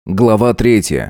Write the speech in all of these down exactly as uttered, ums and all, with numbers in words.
Глава третья.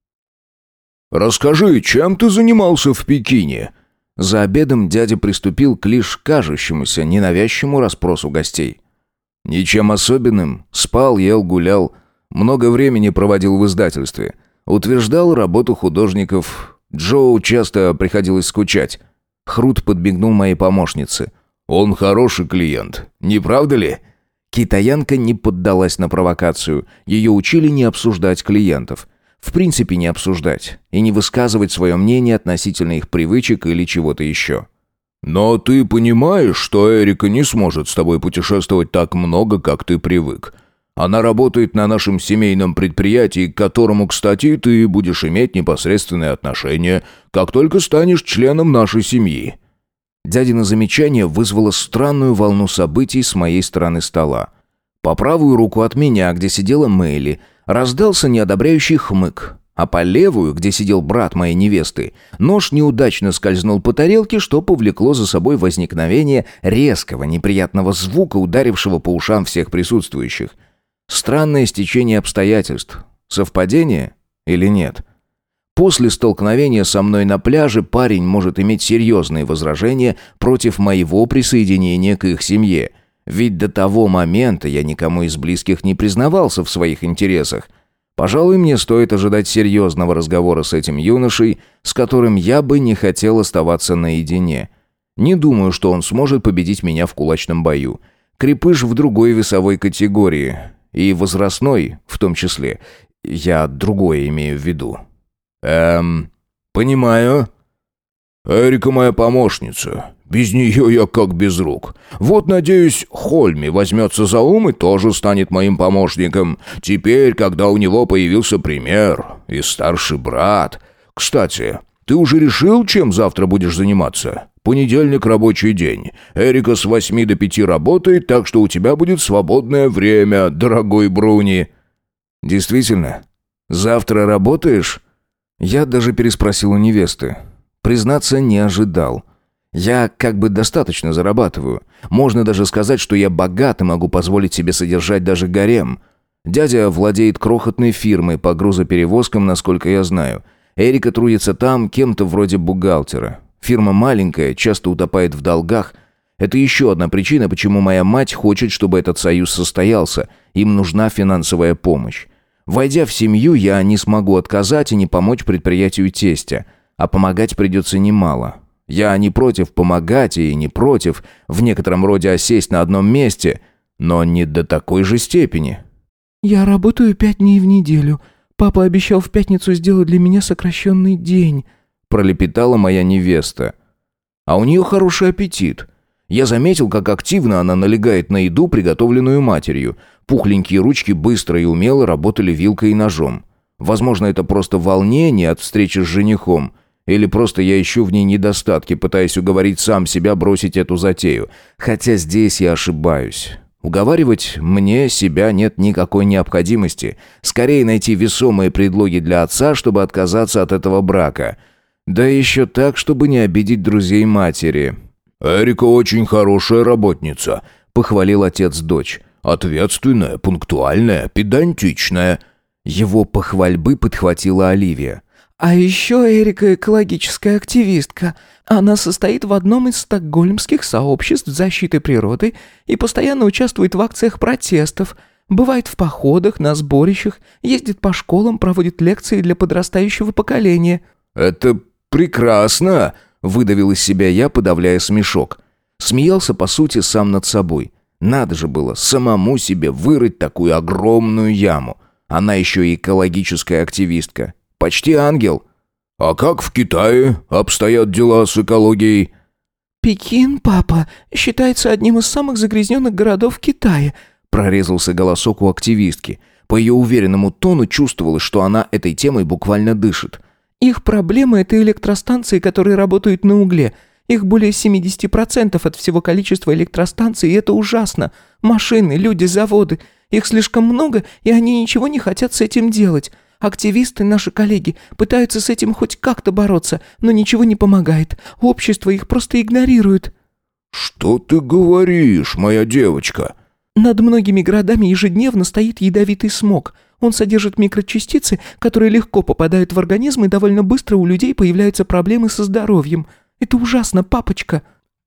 «Расскажи, чем ты занимался в Пекине?» За обедом дядя приступил к лишь кажущемуся ненавязчивому расспросу гостей. Ничем особенным. Спал, ел, гулял. Много времени проводил в издательстве. Утверждал работу художников. Джоу часто приходилось скучать. Хрут подмигнул моей помощнице. «Он хороший клиент, не правда ли?» Китаянка не поддалась на провокацию. Ее учили не обсуждать клиентов. В принципе, не обсуждать. И не высказывать свое мнение относительно их привычек или чего-то еще. «Но ты понимаешь, что Эрика не сможет с тобой путешествовать так много, как ты привык. Она работает на нашем семейном предприятии, к которому, кстати, ты будешь иметь непосредственное отношение, как только станешь членом нашей семьи». Дядино замечание вызвало странную волну событий с моей стороны стола. По правую руку от меня, где сидела Мэйли, раздался неодобряющий хмык, а по левую, где сидел брат моей невесты, нож неудачно скользнул по тарелке, что повлекло за собой возникновение резкого неприятного звука, ударившего по ушам всех присутствующих. Странное стечение обстоятельств. Совпадение или нет? После столкновения со мной на пляже парень может иметь серьезные возражения против моего присоединения к их семье. Ведь до того момента я никому из близких не признавался в своих интересах. Пожалуй, мне стоит ожидать серьезного разговора с этим юношей, с которым я бы не хотел оставаться наедине. Не думаю, что он сможет победить меня в кулачном бою. Крепыш в другой весовой категории. И возрастной, в том числе. Я другое имею в виду. «Эм, понимаю. Эрика моя помощница. Без нее я как без рук. Вот, надеюсь, Хольми возьмется за ум и тоже станет моим помощником. Теперь, когда у него появился пример и старший брат. Кстати, ты уже решил, чем завтра будешь заниматься? Понедельник рабочий день. Эрика с восьми до пяти работает, так что у тебя будет свободное время, дорогой Бруни». «Действительно? Завтра работаешь?» Я даже переспросил у невесты. Признаться, не ожидал. Я как бы достаточно зарабатываю. Можно даже сказать, что я богат и могу позволить себе содержать даже гарем. Дядя владеет крохотной фирмой по грузоперевозкам, насколько я знаю. Эрика трудится там кем-то вроде бухгалтера. Фирма маленькая, часто утопает в долгах. Это еще одна причина, почему моя мать хочет, чтобы этот союз состоялся. Им нужна финансовая помощь. Войдя в семью, я не смогу отказать и не помочь предприятию тестя. А помогать придется немало. Я не против помогать и не против в некотором роде осесть на одном месте, но не до такой же степени. «Я работаю пять дней в неделю. Папа обещал в пятницу сделать для меня сокращенный день», пролепетала моя невеста. А у нее хороший аппетит. Я заметил, как активно она налегает на еду, приготовленную матерью. Пухленькие ручки быстро и умело работали вилкой и ножом. Возможно, это просто волнение от встречи с женихом. Или просто я ищу в ней недостатки, пытаясь уговорить сам себя бросить эту затею. Хотя здесь я ошибаюсь. Уговаривать мне себя нет никакой необходимости. Скорее найти весомые предлоги для отца, чтобы отказаться от этого брака. Да еще так, чтобы не обидеть друзей матери. «Эрика очень хорошая работница», — похвалил отец дочь. «Ответственная, пунктуальная, педантичная». Его похвальбы подхватила Оливия. «А еще Эрика экологическая активистка. Она состоит в одном из стокгольмских сообществ защиты природы и постоянно участвует в акциях протестов, бывает в походах, на сборищах, ездит по школам, проводит лекции для подрастающего поколения». «Это прекрасно!» — выдавил из себя я, подавляя смешок. Смеялся, по сути, сам над собой. Надо же было самому себе вырыть такую огромную яму. Она еще и экологическая активистка. Почти ангел. «А как в Китае обстоят дела с экологией?» «Пекин, папа, считается одним из самых загрязненных городов в Китае», прорезался голосок у активистки. По ее уверенному тону чувствовалось, что она этой темой буквально дышит. «Их проблема – это электростанции, которые работают на угле. Их более семьдесят процентов от всего количества электростанций, и это ужасно. Машины, люди, заводы. Их слишком много, и они ничего не хотят с этим делать. Активисты, наши коллеги, пытаются с этим хоть как-то бороться, но ничего не помогает. Общество их просто игнорирует». «Что ты говоришь, моя девочка?» «Над многими городами ежедневно стоит ядовитый смог. Он содержит микрочастицы, которые легко попадают в организм, и довольно быстро у людей появляются проблемы со здоровьем. Это ужасно, папочка».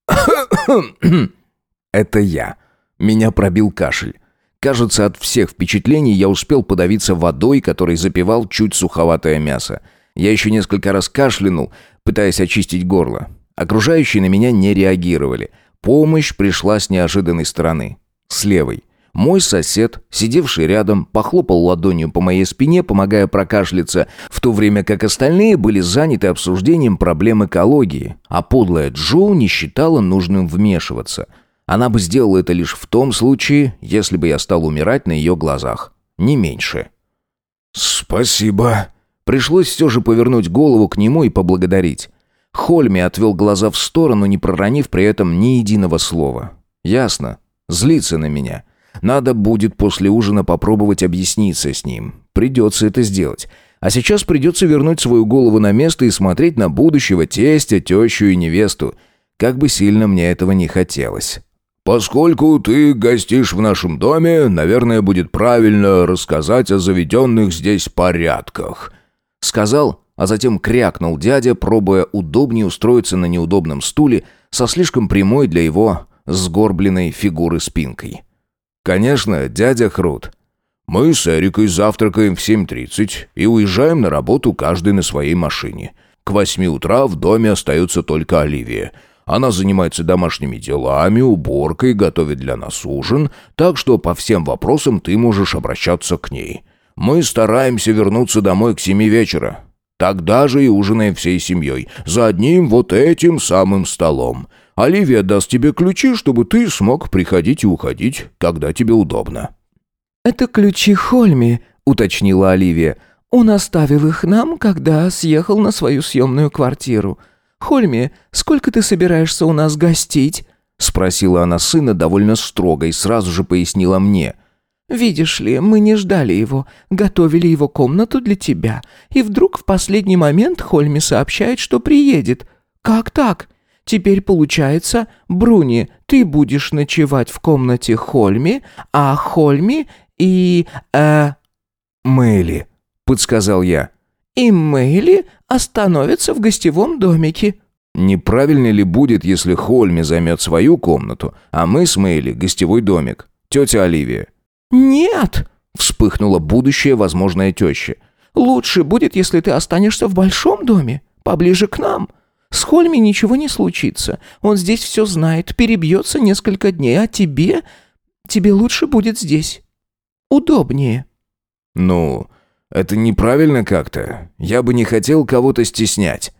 Это я. Меня пробил кашель. Кажется, от всех впечатлений я успел подавиться водой, которой запивал чуть суховатое мясо. Я еще несколько раз кашлянул, пытаясь очистить горло. Окружающие на меня не реагировали. Помощь пришла с неожиданной стороны. С левой. Мой сосед, сидевший рядом, похлопал ладонью по моей спине, помогая прокашляться, в то время как остальные были заняты обсуждением проблем экологии, а подлая Джоу не считала нужным вмешиваться. Она бы сделала это лишь в том случае, если бы я стал умирать на ее глазах. Не меньше. «Спасибо». Пришлось все же повернуть голову к нему и поблагодарить. Хольми отвел глаза в сторону, не проронив при этом ни единого слова. «Ясно. Злится на меня. Надо будет после ужина попробовать объясниться с ним. Придется это сделать. А сейчас придется вернуть свою голову на место и смотреть на будущего тестя, тещу и невесту. Как бы сильно мне этого не хотелось». «Поскольку ты гостишь в нашем доме, наверное, будет правильно рассказать о заведенных здесь порядках», — сказал, а затем крякнул дядя, пробуя удобнее устроиться на неудобном стуле со слишком прямой для его сгорбленной фигуры спинкой. «Конечно, дядя Хрут». «Мы с Эрикой завтракаем в семь тридцать и уезжаем на работу каждый на своей машине. К восьми утра в доме остается только Оливия. Она занимается домашними делами, уборкой, готовит для нас ужин, так что по всем вопросам ты можешь обращаться к ней. Мы стараемся вернуться домой к семи вечера. Тогда же и ужинаем всей семьей, за одним вот этим самым столом. Оливия даст тебе ключи, чтобы ты смог приходить и уходить, когда тебе удобно». «Это ключи Хольми», — уточнила Оливия. «Он оставил их нам, когда съехал на свою съемную квартиру. Хольми, сколько ты собираешься у нас гостить?» — спросила она сына довольно строго и сразу же пояснила мне. «Видишь ли, мы не ждали его, готовили его комнату для тебя, и вдруг в последний момент Хольми сообщает, что приедет. Как так? Теперь получается, Бруни, ты будешь ночевать в комнате Хольми, а Хольми и... э...» «Мэйли», — подсказал я. «И Мэйли остановится в гостевом домике». «Неправильно ли будет, если Хольми займет свою комнату, а мы с Мэйли гостевой домик? Тетя Оливия». «Нет!» — вспыхнула будущая возможная теща. «Лучше будет, если ты останешься в большом доме, поближе к нам. С Хольми ничего не случится. Он здесь все знает, перебьется несколько дней, а тебе... тебе лучше будет здесь. Удобнее». «Ну, это неправильно как-то. Я бы не хотел кого-то стеснять».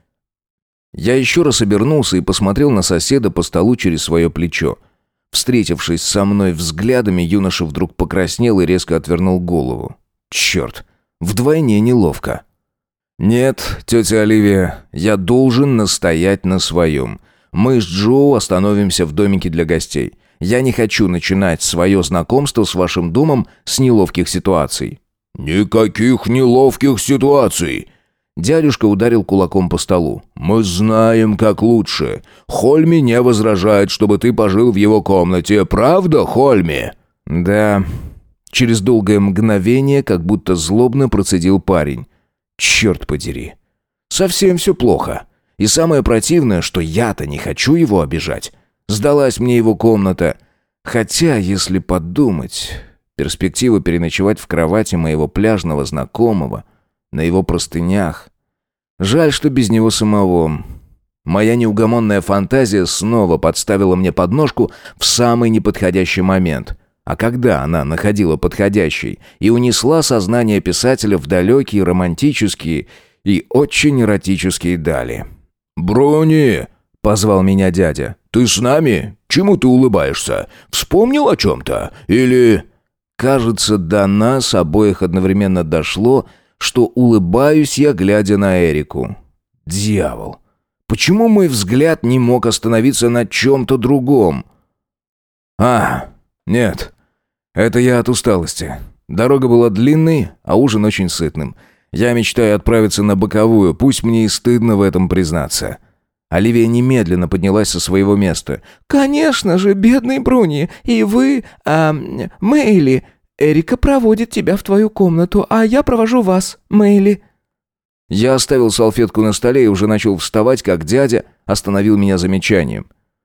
Я еще раз обернулся и посмотрел на соседа по столу через свое плечо. Встретившись со мной взглядами, юноша вдруг покраснел и резко отвернул голову. Черт, вдвойне неловко. «Нет, тетя Оливия, я должен настоять на своем. Мы с Джо остановимся в домике для гостей. Я не хочу начинать свое знакомство с вашим домом с неловких ситуаций». «Никаких неловких ситуаций!» Дядюшка ударил кулаком по столу. «Мы знаем, как лучше. Хольми не возражает, чтобы ты пожил в его комнате. Правда, Хольми?» «Да». Через долгое мгновение, как будто злобно процедил парень. «Черт подери. Совсем все плохо. И самое противное, что я-то не хочу его обижать. Сдалась мне его комната. Хотя, если подумать, перспектива переночевать в кровати моего пляжного знакомого, на его простынях. Жаль, что без него самого. Моя неугомонная фантазия снова подставила мне подножку в самый неподходящий момент. А когда она находила подходящий и унесла сознание писателя в далекие романтические и очень эротические дали. «Бруни!» — позвал меня дядя. «Ты с нами? Чему ты улыбаешься? Вспомнил о чем-то? Или...» Кажется, до нас обоих одновременно дошло, что улыбаюсь я, глядя на Эрику. Дьявол! Почему мой взгляд не мог остановиться на чем-то другом? А, нет, это я от усталости. Дорога была длинной, а ужин очень сытным. Я мечтаю отправиться на боковую, пусть мне и стыдно в этом признаться. Оливия немедленно поднялась со своего места. «Конечно же, бедный Бруни, и вы, а, Мэйли, Эрика проводит тебя в твою комнату, а я провожу вас, Мэйли». Я оставил салфетку на столе и уже начал вставать, как дядя остановил меня замечанием.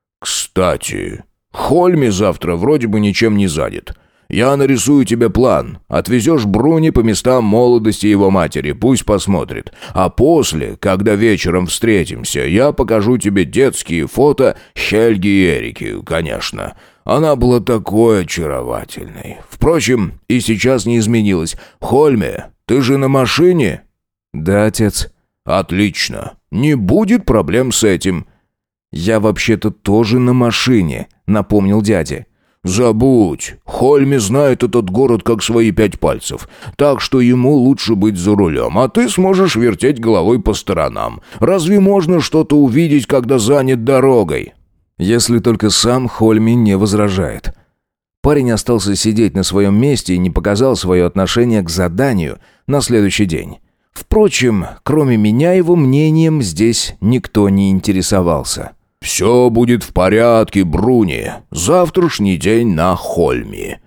«Кстати, Хольми завтра вроде бы ничем не занят. Я нарисую тебе план. Отвезешь Бруни по местам молодости его матери, пусть посмотрит. А после, когда вечером встретимся, я покажу тебе детские фото Хельги и Эрики, конечно. Она была такой очаровательной. Впрочем, и сейчас не изменилась. Хольми, ты же на машине?» «Да, отец». «Отлично. Не будет проблем с этим». «Я вообще-то тоже на машине», — напомнил дядя. «Забудь. Хольми знает этот город как свои пять пальцев, так что ему лучше быть за рулем, а ты сможешь вертеть головой по сторонам. Разве можно что-то увидеть, когда занят дорогой?» «Если только сам Хольми не возражает». Парень остался сидеть на своем месте и не показал свое отношение к заданию на следующий день. Впрочем, кроме меня его мнением здесь никто не интересовался. «Все будет в порядке, Бруни. Завтрашний день на Хольме».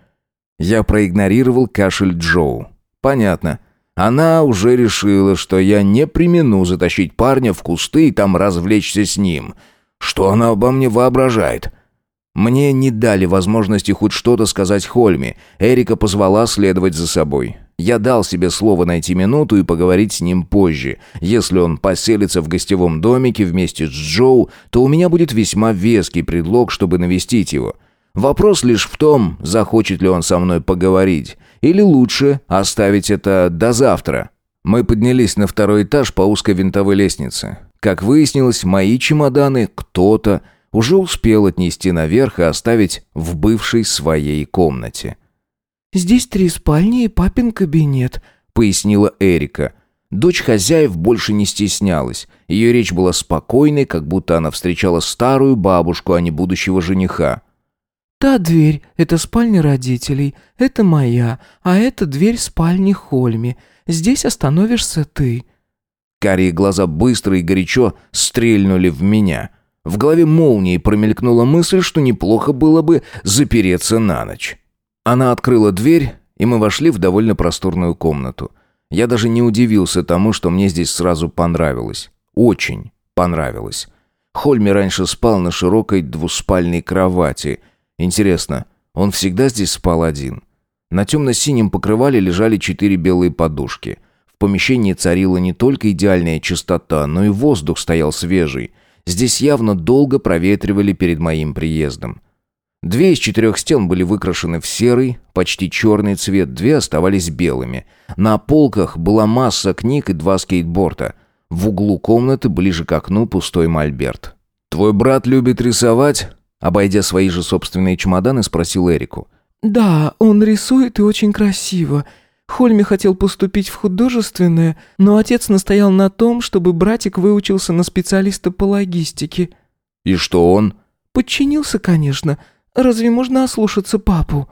Я проигнорировал кашель Джоу. «Понятно. Она уже решила, что я не премину затащить парня в кусты и там развлечься с ним. Что она обо мне воображает?» Мне не дали возможности хоть что-то сказать Хольме. Эрика позвала следовать за собой. Я дал себе слово найти минуту и поговорить с ним позже. Если он поселится в гостевом домике вместе с Джоу, то у меня будет весьма веский предлог, чтобы навестить его. Вопрос лишь в том, захочет ли он со мной поговорить. Или лучше оставить это до завтра. Мы поднялись на второй этаж по узкой винтовой лестнице. Как выяснилось, мои чемоданы кто-то уже успел отнести наверх и оставить в бывшей своей комнате. «Здесь три спальни и папин кабинет», — пояснила Эрика. Дочь хозяев больше не стеснялась. Ее речь была спокойной, как будто она встречала старую бабушку, а не будущего жениха. «Та дверь — это спальня родителей, это моя, а это дверь спальни Хольми. Здесь остановишься ты». Карие глаза быстро и горячо стрельнули в меня. В голове молнией промелькнула мысль, что неплохо было бы запереться на ночь. Она открыла дверь, и мы вошли в довольно просторную комнату. Я даже не удивился тому, что мне здесь сразу понравилось. Очень понравилось. Хольми раньше спал на широкой двуспальной кровати. Интересно, он всегда здесь спал один? На темно-синем покрывале лежали четыре белые подушки. В помещении царила не только идеальная чистота, но и воздух стоял свежий. Здесь явно долго проветривали перед моим приездом. Две из четырех стен были выкрашены в серый, почти черный цвет, две оставались белыми. На полках была масса книг и два скейтборда. В углу комнаты, ближе к окну, пустой мольберт. «Твой брат любит рисовать?» Обойдя свои же собственные чемоданы, спросил Эрику. «Да, он рисует и очень красиво. Хольми хотел поступить в художественное, но отец настоял на том, чтобы братик выучился на специалиста по логистике». «И что он?» «Подчинился, конечно. Разве можно ослушаться папу?»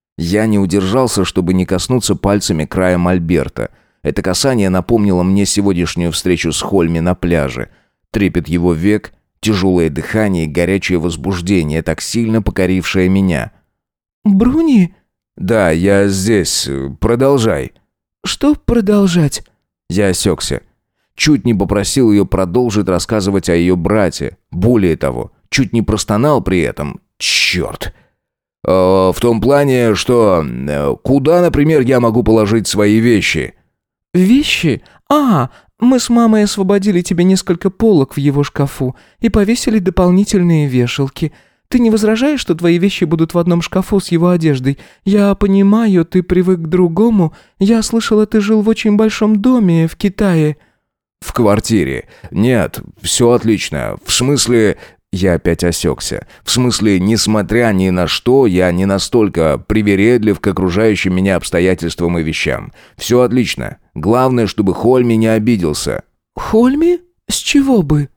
Я не удержался, чтобы не коснуться пальцами края мольберта. Это касание напомнило мне сегодняшнюю встречу с Хольми на пляже. Трепет его век, тяжелое дыхание и горячее возбуждение, так сильно покорившее меня. «Бруни?» «Да, я здесь. Продолжай». «Что продолжать?» Я осекся. Чуть не попросил ее продолжить рассказывать о ее брате. Более того, чуть не простонал при этом. Черт. Э, в том плане, что... Э, куда, например, я могу положить свои вещи? «Вещи? А, мы с мамой освободили тебе несколько полок в его шкафу и повесили дополнительные вешалки. Ты не возражаешь, что твои вещи будут в одном шкафу с его одеждой? Я понимаю, ты привык к другому. Я слышала, ты жил в очень большом доме в Китае». «В квартире. Нет, все отлично. В смысле...» Я опять осекся. В смысле, несмотря ни на что, я не настолько привередлив к окружающим меня обстоятельствам и вещам. Все отлично. Главное, чтобы Хольми не обиделся. «Хольми? С чего бы?»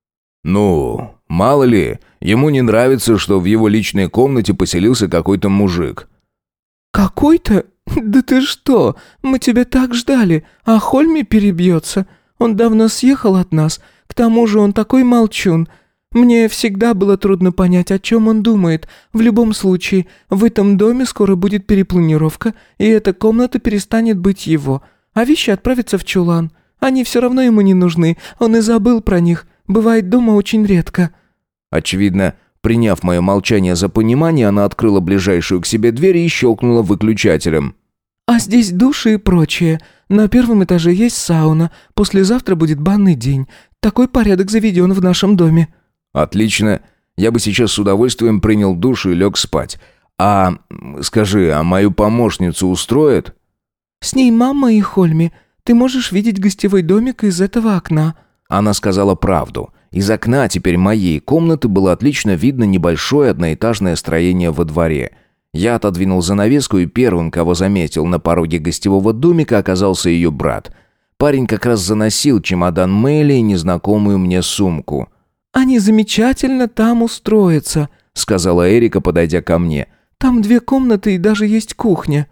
«Ну, мало ли, ему не нравится, что в его личной комнате поселился какой-то мужик». «Какой-то? Да ты что? Мы тебя так ждали, а Хольми перебьется. Он давно съехал от нас. К тому же он такой молчун. Мне всегда было трудно понять, о чем он думает. В любом случае, в этом доме скоро будет перепланировка, и эта комната перестанет быть его, а вещи отправятся в чулан. Они все равно ему не нужны, он и забыл про них. Бывает дома очень редко». Очевидно, приняв мое молчание за понимание, она открыла ближайшую к себе дверь и щелкнула выключателем. «А здесь души и прочее. На первом этаже есть сауна. Послезавтра будет банный день. Такой порядок заведен в нашем доме». «Отлично. Я бы сейчас с удовольствием принял душ и лег спать. А скажи, а мою помощницу устроит?» «С ней мама и Хольми. Ты можешь видеть гостевой домик из этого окна». Она сказала правду. Из окна теперь моей комнаты было отлично видно небольшое одноэтажное строение во дворе. Я отодвинул занавеску, и первым, кого заметил на пороге гостевого домика, оказался ее брат. Парень как раз заносил чемодан Мэйли и незнакомую мне сумку. «Они замечательно там устроятся», — сказала Эрика, подойдя ко мне. «Там две комнаты и даже есть кухня».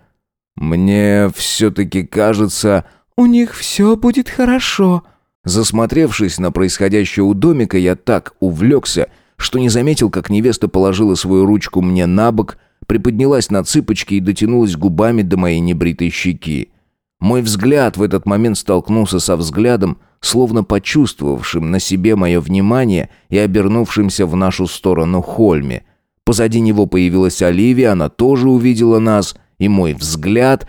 «Мне все-таки кажется...» «У них все будет хорошо». Засмотревшись на происходящее у домика, я так увлекся, что не заметил, как невеста положила свою ручку мне на бок, приподнялась на цыпочки и дотянулась губами до моей небритой щеки. Мой взгляд в этот момент столкнулся со взглядом, словно почувствовавшим на себе мое внимание и обернувшимся в нашу сторону Хольми. Позади него появилась Оливия, она тоже увидела нас, и мой взгляд...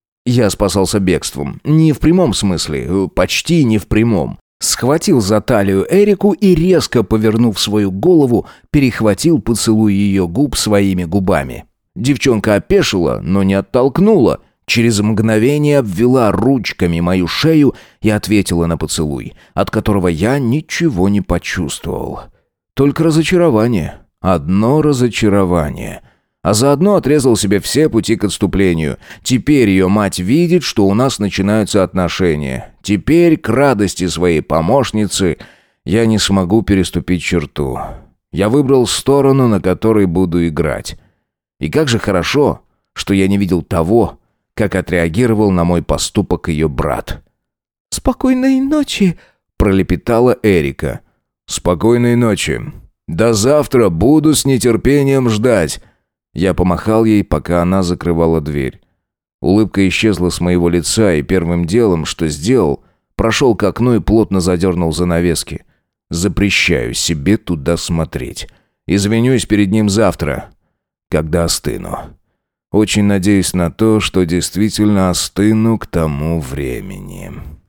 Я спасался бегством. Не в прямом смысле, почти не в прямом. Схватил за талию Эрику и, резко повернув свою голову, перехватил поцелуй ее губ своими губами. Девчонка опешила, но не оттолкнула. Через мгновение обвела ручками мою шею и ответила на поцелуй, от которого я ничего не почувствовал. Только разочарование. Одно разочарование. А заодно отрезал себе все пути к отступлению. Теперь ее мать видит, что у нас начинаются отношения. Теперь, к радости своей помощницы, я не смогу переступить черту. Я выбрал сторону, на которой буду играть. И как же хорошо, что я не видел того, как отреагировал на мой поступок ее брат. «Спокойной ночи», — пролепетала Эрика. «Спокойной ночи. До завтра, буду с нетерпением ждать». Я помахал ей, пока она закрывала дверь. Улыбка исчезла с моего лица, и первым делом, что сделал, прошел к окну и плотно задернул занавески. Запрещаю себе туда смотреть. Извинюсь перед ним завтра, когда остыну. Очень надеюсь на то, что действительно остыну к тому времени».